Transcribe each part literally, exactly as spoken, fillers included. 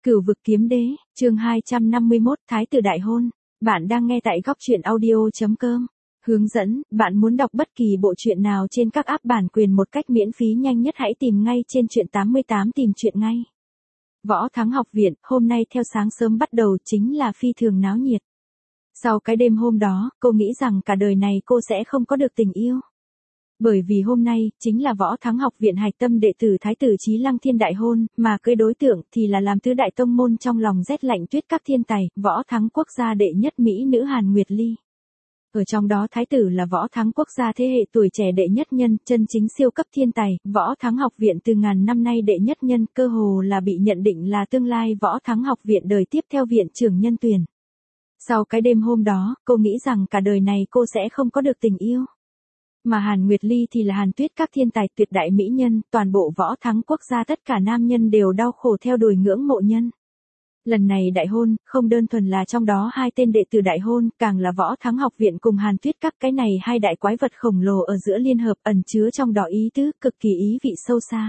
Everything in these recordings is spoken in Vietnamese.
Cửu vực kiếm đế, chương hai trăm năm mươi mốt, Thái tử đại hôn. Bạn đang nghe tại góc truyện audio.com. Hướng dẫn, bạn muốn đọc bất kỳ bộ truyện nào trên các app bản quyền một cách miễn phí nhanh nhất hãy tìm ngay trên truyện tám mươi tám tìm truyện ngay. Võ Thắng học viện, hôm nay theo sáng sớm bắt đầu chính là phi thường náo nhiệt. Sau cái đêm hôm đó, cô nghĩ rằng cả đời này cô sẽ không có được tình yêu. Bởi vì hôm nay, chính là Võ Thắng học viện hạch tâm đệ tử Thái tử Chí Lăng Thiên đại hôn, mà cưới đối tượng thì là làm tứ đại tông môn trong lòng rét lạnh tuyết các thiên tài, Võ Thắng quốc gia đệ nhất Mỹ nữ Hàn Nguyệt Ly. Ở trong đó Thái tử là Võ Thắng quốc gia thế hệ tuổi trẻ đệ nhất nhân, chân chính siêu cấp thiên tài, Võ Thắng học viện từ ngàn năm nay đệ nhất nhân, cơ hồ là bị nhận định là tương lai Võ Thắng học viện đời tiếp theo viện trưởng nhân tuyển. Sau cái đêm hôm đó, cô nghĩ rằng cả đời này cô sẽ không có được tình yêu. Mà Hàn Nguyệt Ly thì là Hàn Tuyết các thiên tài tuyệt đại mỹ nhân, toàn bộ Võ Thắng quốc gia tất cả nam nhân đều đau khổ theo đuổi ngưỡng mộ nhân. Lần này đại hôn, không đơn thuần là trong đó hai tên đệ tử đại hôn, càng là Võ Thắng học viện cùng Hàn Tuyết các, cái này hai đại quái vật khổng lồ ở giữa liên hợp ẩn chứa trong đó ý tứ, cực kỳ ý vị sâu xa.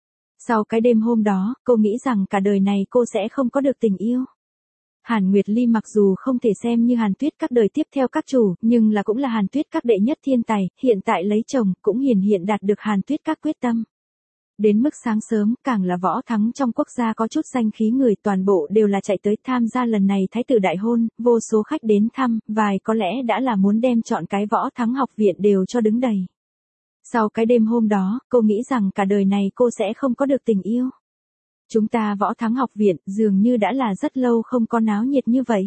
Sau cái đêm hôm đó, cô nghĩ rằng cả đời này cô sẽ không có được tình yêu. Hàn Nguyệt Ly mặc dù không thể xem như Hàn Tuyết các đời tiếp theo các chủ, nhưng là cũng là Hàn Tuyết các đệ nhất thiên tài, hiện tại lấy chồng, cũng hiển hiện đạt được Hàn Tuyết các quyết tâm. Đến mức sáng sớm, càng là Võ Thắng trong quốc gia có chút danh khí người toàn bộ đều là chạy tới tham gia lần này Thái tử đại hôn, vô số khách đến thăm, vài có lẽ đã là muốn đem chọn cái Võ Thắng học viện đều cho đứng đầy. Sau cái đêm hôm đó, cô nghĩ rằng cả đời này cô sẽ không có được tình yêu. Chúng ta Võ Thắng học viện dường như đã là rất lâu không có náo nhiệt như vậy.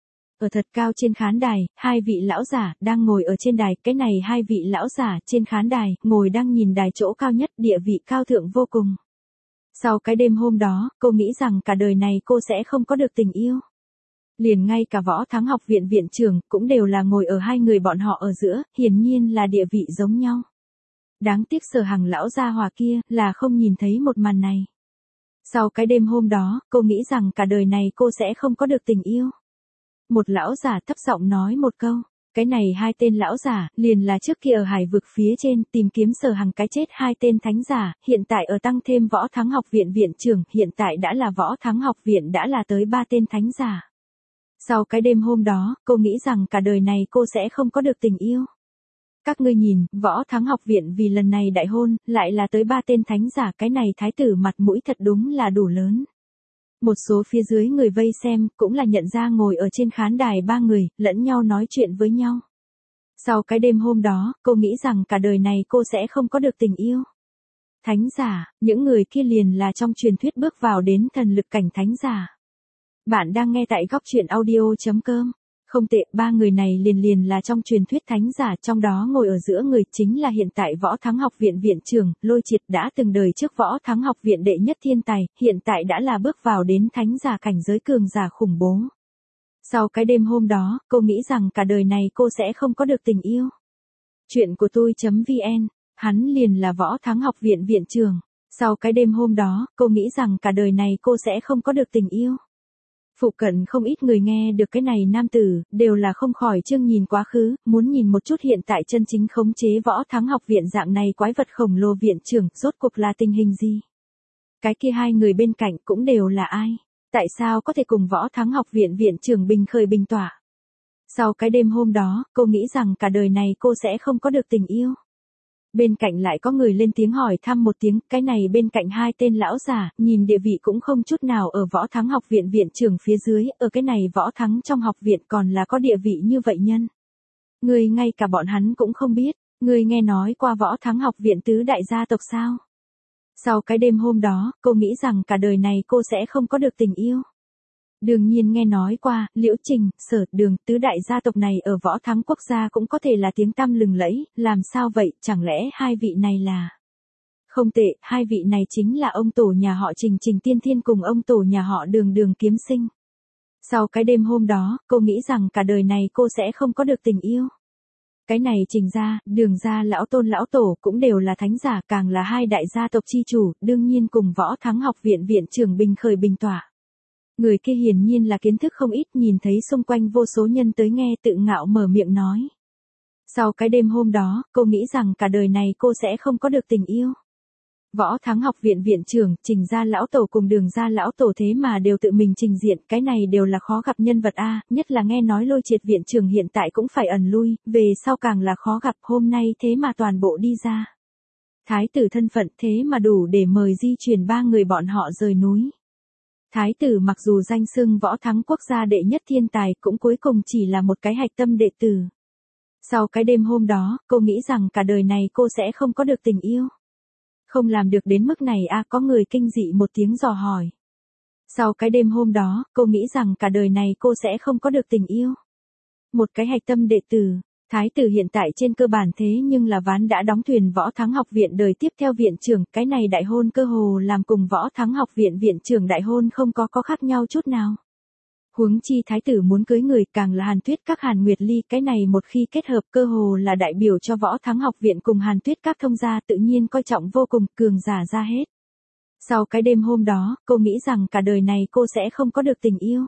Ở thật cao trên khán đài, hai vị lão giả đang ngồi ở trên đài, cái này hai vị lão giả trên khán đài, ngồi đang nhìn đài chỗ cao nhất, địa vị cao thượng vô cùng. Sau cái đêm hôm đó, cô nghĩ rằng cả đời này cô sẽ không có được tình yêu. Liền ngay cả Võ Thắng học viện viện trưởng cũng đều là ngồi ở hai người bọn họ ở giữa, hiển nhiên là địa vị giống nhau. Đáng tiếc Sở Hằng lão gia hòa kia là không nhìn thấy một màn này. Sau cái đêm hôm đó, cô nghĩ rằng cả đời này cô sẽ không có được tình yêu. Một lão giả thấp giọng nói một câu, cái này hai tên lão giả, liền là trước kia ở hải vực phía trên tìm kiếm Sở Hằng cái chết hai tên thánh giả, hiện tại ở tăng thêm Võ Thắng học viện viện trưởng, hiện tại đã là Võ Thắng học viện đã là tới ba tên thánh giả. Sau cái đêm hôm đó, cô nghĩ rằng cả đời này cô sẽ không có được tình yêu. Các ngươi nhìn, Võ Thắng học viện vì lần này đại hôn, lại là tới ba tên thánh giả, cái này thái tử mặt mũi thật đúng là đủ lớn. Một số phía dưới người vây xem, cũng là nhận ra ngồi ở trên khán đài ba người, lẫn nhau nói chuyện với nhau. Sau cái đêm hôm đó, cô nghĩ rằng cả đời này cô sẽ không có được tình yêu. Thánh giả, những người kia liền là trong truyền thuyết bước vào đến thần lực cảnh thánh giả. Bạn đang nghe tại góc truyện audio.com. Không tệ, ba người này liền liền là trong truyền thuyết thánh giả, trong đó ngồi ở giữa người chính là hiện tại Võ Thắng học viện viện trưởng, Lôi Triệt, đã từng đời trước Võ Thắng học viện đệ nhất thiên tài, hiện tại đã là bước vào đến thánh giả cảnh giới cường giả khủng bố. Sau cái đêm hôm đó, cô nghĩ rằng cả đời này cô sẽ không có được tình yêu. Chuyện của tôi.vn, hắn liền là Võ Thắng học viện viện trưởng. Sau cái đêm hôm đó, cô nghĩ rằng cả đời này cô sẽ không có được tình yêu. Phụ cận không ít người nghe được cái này nam tử, đều là không khỏi trương nhìn quá khứ, muốn nhìn một chút hiện tại chân chính khống chế Võ Thắng học viện dạng này quái vật khổng lồ viện trưởng, rốt cuộc là tình hình gì? Cái kia hai người bên cạnh cũng đều là ai? Tại sao có thể cùng Võ Thắng học viện viện trưởng bình khởi bình tỏa? Sau cái đêm hôm đó, cô nghĩ rằng cả đời này cô sẽ không có được tình yêu. Bên cạnh lại có người lên tiếng hỏi thăm một tiếng, cái này bên cạnh hai tên lão giả, nhìn địa vị cũng không chút nào ở Võ Thắng học viện viện trưởng phía dưới, ở cái này Võ Thắng trong học viện còn là có địa vị như vậy nhân. Người ngay cả bọn hắn cũng không biết, người nghe nói qua Võ Thắng học viện tứ đại gia tộc sao? Sau cái đêm hôm đó, cô nghĩ rằng cả đời này cô sẽ không có được tình yêu. Đương nhiên nghe nói qua, Liễu Trình, Sở, Đường, tứ đại gia tộc này ở Võ Thắng quốc gia cũng có thể là tiếng tăm lừng lẫy, làm sao vậy, chẳng lẽ hai vị này là... Không tệ, hai vị này chính là ông tổ nhà họ Trình Trình Tiên Thiên cùng ông tổ nhà họ Đường Đường Kiếm Sinh. Sau cái đêm hôm đó, cô nghĩ rằng cả đời này cô sẽ không có được tình yêu. Cái này Trình gia, Đường gia lão tôn lão tổ cũng đều là thánh giả, càng là hai đại gia tộc chi chủ, đương nhiên cùng Võ Thắng học viện viện trưởng bình khởi bình tỏa. Người kia hiển nhiên là kiến thức không ít, nhìn thấy xung quanh vô số nhân tới nghe tự ngạo mở miệng nói. Sau cái đêm hôm đó, cô nghĩ rằng cả đời này cô sẽ không có được tình yêu. Võ Thắng học viện viện trưởng, Trình gia lão tổ cùng Đường gia lão tổ thế mà đều tự mình trình diện, cái này đều là khó gặp nhân vật a, nhất là nghe nói Lôi Triệt viện trưởng hiện tại cũng phải ẩn lui, về sau càng là khó gặp, hôm nay thế mà toàn bộ đi ra. Thái tử thân phận thế mà đủ để mời di truyền ba người bọn họ rời núi. Thái tử mặc dù danh xưng Võ Thắng quốc gia đệ nhất thiên tài cũng cuối cùng chỉ là một cái hạch tâm đệ tử. Sau cái đêm hôm đó, cô nghĩ rằng cả đời này cô sẽ không có được tình yêu. Không làm được đến mức này a, có người kinh dị một tiếng dò hỏi. Sau cái đêm hôm đó, cô nghĩ rằng cả đời này cô sẽ không có được tình yêu. Một cái hạch tâm đệ tử, thái tử hiện tại trên cơ bản thế nhưng là ván đã đóng thuyền Võ Thắng học viện đời tiếp theo viện trưởng, cái này đại hôn cơ hồ làm cùng Võ Thắng học viện viện trưởng đại hôn không có có khác nhau chút nào. Huống chi thái tử muốn cưới người càng là Hàn Tuyết các Hàn Nguyệt Ly, cái này một khi kết hợp cơ hồ là đại biểu cho Võ Thắng học viện cùng Hàn Tuyết các thông gia tự nhiên coi trọng vô cùng, cường giả ra hết. Sau cái đêm hôm đó, cô nghĩ rằng cả đời này cô sẽ không có được tình yêu.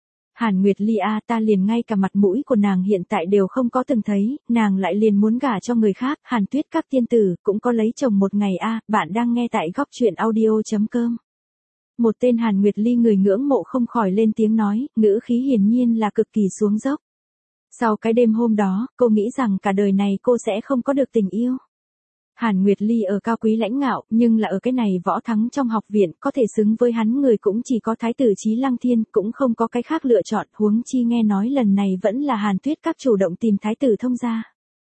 Hàn Nguyệt Ly a, ta liền ngay cả mặt mũi của nàng hiện tại đều không có từng thấy, nàng lại liền muốn gả cho người khác, Hàn Tuyết các tiên tử cũng có lấy chồng một ngày a, bạn đang nghe tại góc truyện audio chấm com. Một tên Hàn Nguyệt Ly người ngưỡng mộ không khỏi lên tiếng nói, ngữ khí hiển nhiên là cực kỳ xuống dốc. Sau cái đêm hôm đó, cô nghĩ rằng cả đời này cô sẽ không có được tình yêu. Hàn Nguyệt Ly ở cao quý lãnh ngạo, nhưng là ở cái này Võ Thắng trong học viện, có thể xứng với hắn người cũng chỉ có thái tử Chí Lăng Thiên, cũng không có cái khác lựa chọn, huống chi nghe nói lần này vẫn là Hàn Tuyết các chủ động tìm thái tử thông gia.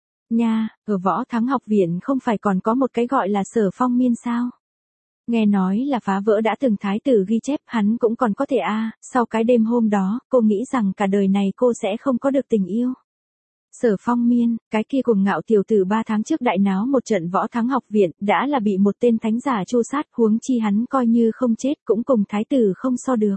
Nha, ở Võ Thắng học viện không phải còn có một cái gọi là Sở Phong Miên sao? Nghe nói là phá vỡ đã từng thái tử ghi chép, hắn cũng còn có thể a, à, sau cái đêm hôm đó, cô nghĩ rằng cả đời này cô sẽ không có được tình yêu. Sở Phong Miên, cái kia cùng ngạo tiểu tử ba tháng trước đại náo một trận Võ Thắng học viện, đã là bị một tên thánh giả tru sát, huống chi hắn coi như không chết cũng cùng thái tử không so được.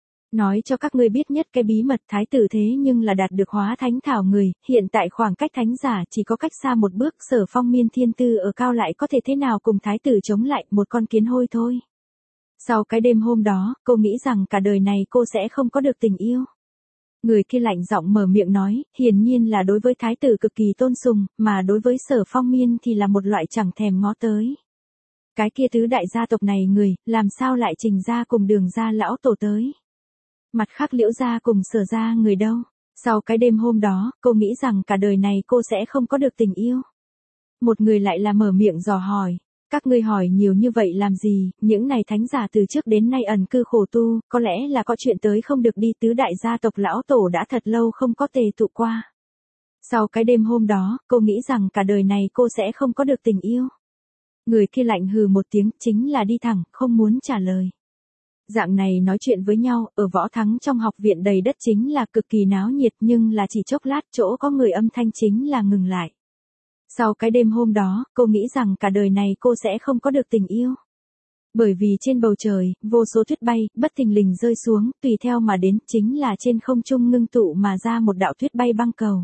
Nói cho các ngươi biết nhất cái bí mật, thái tử thế nhưng là đạt được hóa thánh thảo người, hiện tại khoảng cách thánh giả chỉ có cách xa một bước, Sở Phong Miên thiên tư ở cao lại có thể thế nào cùng thái tử chống lại, một con kiến hôi thôi. Sau cái đêm hôm đó, cô nghĩ rằng cả đời này cô sẽ không có được tình yêu. Người kia lạnh giọng mở miệng nói, hiển nhiên là đối với thái tử cực kỳ tôn sùng, mà đối với Sở Phong Miên thì là một loại chẳng thèm ngó tới. Cái kia tứ đại gia tộc này người, làm sao lại Trình gia cùng Đường gia lão tổ tới? Mặt khác Liễu gia cùng Sở gia người đâu? Sau cái đêm hôm đó, cô nghĩ rằng cả đời này cô sẽ không có được tình yêu. Một người lại là mở miệng dò hỏi, các ngươi hỏi nhiều như vậy làm gì, những này thánh giả từ trước đến nay ẩn cư khổ tu, có lẽ là có chuyện tới không được đi, tứ đại gia tộc lão tổ đã thật lâu không có tề tụ qua. Sau cái đêm hôm đó, cô nghĩ rằng cả đời này cô sẽ không có được tình yêu. Người kia lạnh hừ một tiếng, chính là đi thẳng, không muốn trả lời. Dạng này nói chuyện với nhau, ở Võ Thắng trong học viện đầy đất chính là cực kỳ náo nhiệt, nhưng là chỉ chốc lát chỗ có người âm thanh chính là ngừng lại. Sau cái đêm hôm đó, cô nghĩ rằng cả đời này cô sẽ không có được tình yêu. Bởi vì trên bầu trời, vô số tuyết bay, bất thình lình rơi xuống, tùy theo mà đến, chính là trên không trung ngưng tụ mà ra một đạo tuyết bay băng cầu.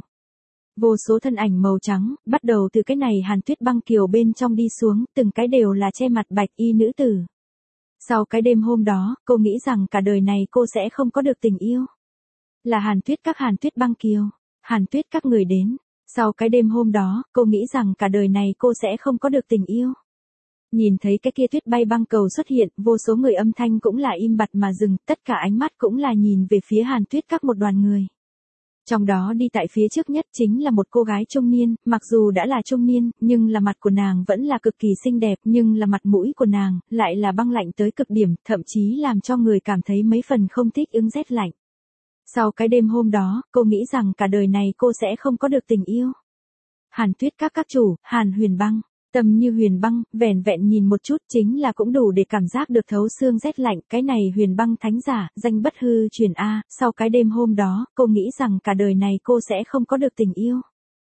Vô số thân ảnh màu trắng, bắt đầu từ cái này Hàn Tuyết băng kiều bên trong đi xuống, từng cái đều là che mặt bạch y nữ tử. Sau cái đêm hôm đó, cô nghĩ rằng cả đời này cô sẽ không có được tình yêu. Là Hàn Tuyết các Hàn Tuyết băng kiều, Hàn Tuyết các người đến. Sau cái đêm hôm đó, cô nghĩ rằng cả đời này cô sẽ không có được tình yêu. Nhìn thấy cái kia tuyết bay băng cầu xuất hiện, vô số người âm thanh cũng là im bặt mà dừng, tất cả ánh mắt cũng là nhìn về phía Hàn Tuyết các một đoàn người. Trong đó đi tại phía trước nhất chính là một cô gái trung niên, mặc dù đã là trung niên, nhưng là mặt của nàng vẫn là cực kỳ xinh đẹp, nhưng là mặt mũi của nàng, lại là băng lạnh tới cực điểm, thậm chí làm cho người cảm thấy mấy phần không thích ứng rét lạnh. Sau cái đêm hôm đó, cô nghĩ rằng cả đời này cô sẽ không có được tình yêu. Hàn Tuyết các các chủ, Hàn Huyền Băng, tâm như huyền băng, vẻn vẹn nhìn một chút chính là cũng đủ để cảm giác được thấu xương rét lạnh, cái này Huyền Băng thánh giả, danh bất hư truyền a, sau cái đêm hôm đó, cô nghĩ rằng cả đời này cô sẽ không có được tình yêu.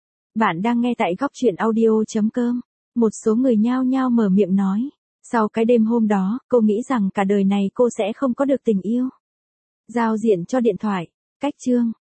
Bạn đang nghe tại góc truyện audio chấm com, một số người nhao nhao mở miệng nói, sau cái đêm hôm đó, cô nghĩ rằng cả đời này cô sẽ không có được tình yêu. Giao diện cho điện thoại, cách chương.